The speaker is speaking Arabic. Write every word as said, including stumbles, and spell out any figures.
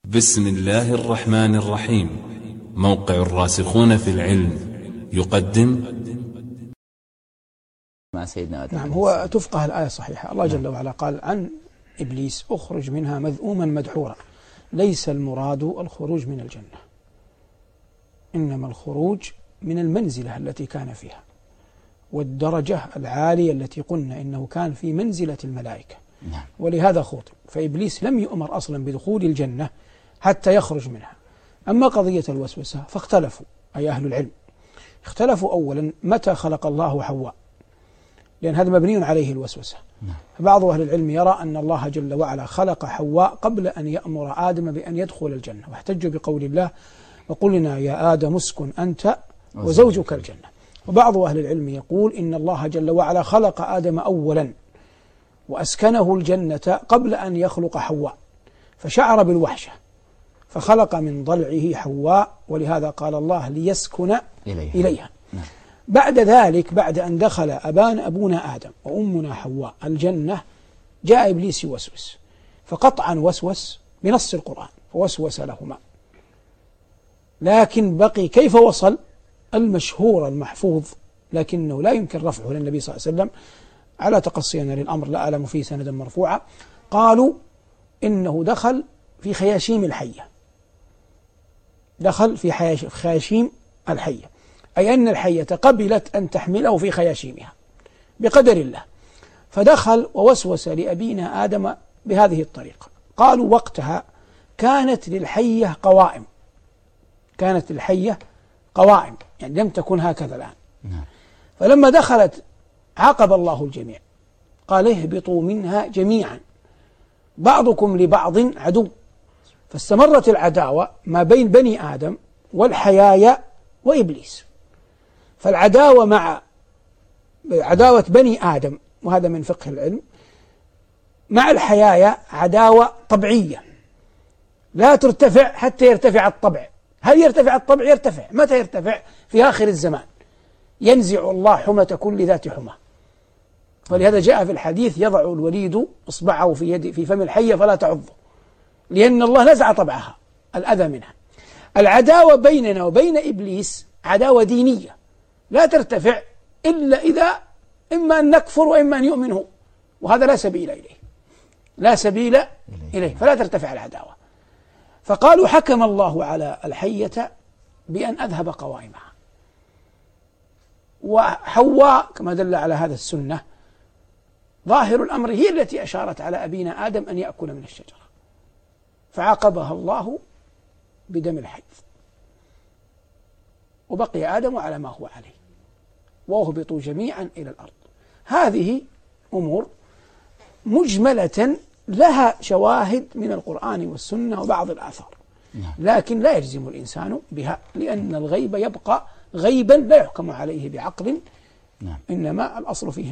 بسم الله الرحمن الرحيم. موقع الراسخون في العلم يقدم مع سيدنا آدم. نعم، هو تفقه الآية صحيحة. الله جل وعلا قال عن إبليس: اخرج منها مذءوما مدحورا. ليس المراد الخروج من الجنة، إنما الخروج من المنزلة التي كان فيها والدرجة العالية التي قلنا إنه كان في منزلة الملائكة. نعم. ولهذا خوطب، فإبليس لم يؤمر أصلا بدخول الجنة حتى يخرج منها. أما قضية الوسوسة فاختلفوا، أي أهل العلم اختلفوا أولا متى خلق الله حواء، لأن هذا مبني عليه الوسوسة. نعم. فبعض أهل العلم يرى أن الله جل وعلا خلق حواء قبل أن يأمر آدم بأن يدخل الجنة، واحتجوا بقول الله: وقلنا يا آدم اسكن أنت وزوجك الجنة. وبعض أهل العلم يقول إن الله جل وعلا خلق آدم أولا وأسكنه الجنة قبل أن يخلق حواء، فشعر بالوحشة فخلق من ضلعه حواء، ولهذا قال الله: ليسكن إليها, إليها. نعم. بعد ذلك، بعد أن دخل أبان أبونا آدم وأمنا حواء الجنة، جاء إبليس يوسوس، فقطعا وسوس بنص القرآن فوسوس لهما. لكن بقي كيف وصل المشهور المحفوظ، لكنه لا يمكن رفعه للنبي صلى الله عليه وسلم على تقصينا للأمر، لا أعلم فيه سندا مرفوعا. قالوا إنه دخل في خياشيم الحية، دخل في خياشيم الحية، أي أن الحية قبلت أن تحمله في خياشيمها بقدر الله، فدخل ووسوس لأبينا آدم بهذه الطريقة. قالوا وقتها كانت للحية قوائم، كانت للحية قوائم يعني لم تكن هكذا الآن. فلما دخلت عاقب الله الجميع، قال: اهبطوا منها جميعا بعضكم لبعض عدو. فاستمرت العداوة ما بين بني آدم والحيايا وإبليس. فالعداوة مع عداوة بني آدم، وهذا من فقه العلم، مع الحيايا عداوة طبيعية لا ترتفع حتى يرتفع الطبع. هل يرتفع الطبع؟ يرتفع. متى يرتفع؟ في آخر الزمان ينزع الله حمة كل ذات حمى. ولهذا جاء في الحديث: يضع الوليد إصبعه في يد في فم الحية فلا تعضه، لأن الله نزع طبعها الأذى منها. العداوة بيننا وبين إبليس عداوة دينية لا ترتفع إلا إذا إما أن نكفر وإما أن يؤمن هو، وهذا لا سبيل إليه، لا سبيل إليه، فلا ترتفع العداوة. فقالوا حكم الله على الحية بأن أذهب قوائمها، وحواء كما دل على هذا السنة ظاهر الأمر هي التي أشارت على أبينا آدم أن يأكل من الشجرة، فعاقبها الله بدم الحيض، وبقي آدم على ما هو عليه، واهبطوا جميعا إلى الأرض. هذه أمور مجملة لها شواهد من القرآن والسنة وبعض الآثار، لكن لا يجزم الإنسان بها، لأن الغيب يبقى غيبا لا يحكم عليه بعقل، إنما الأصل فيه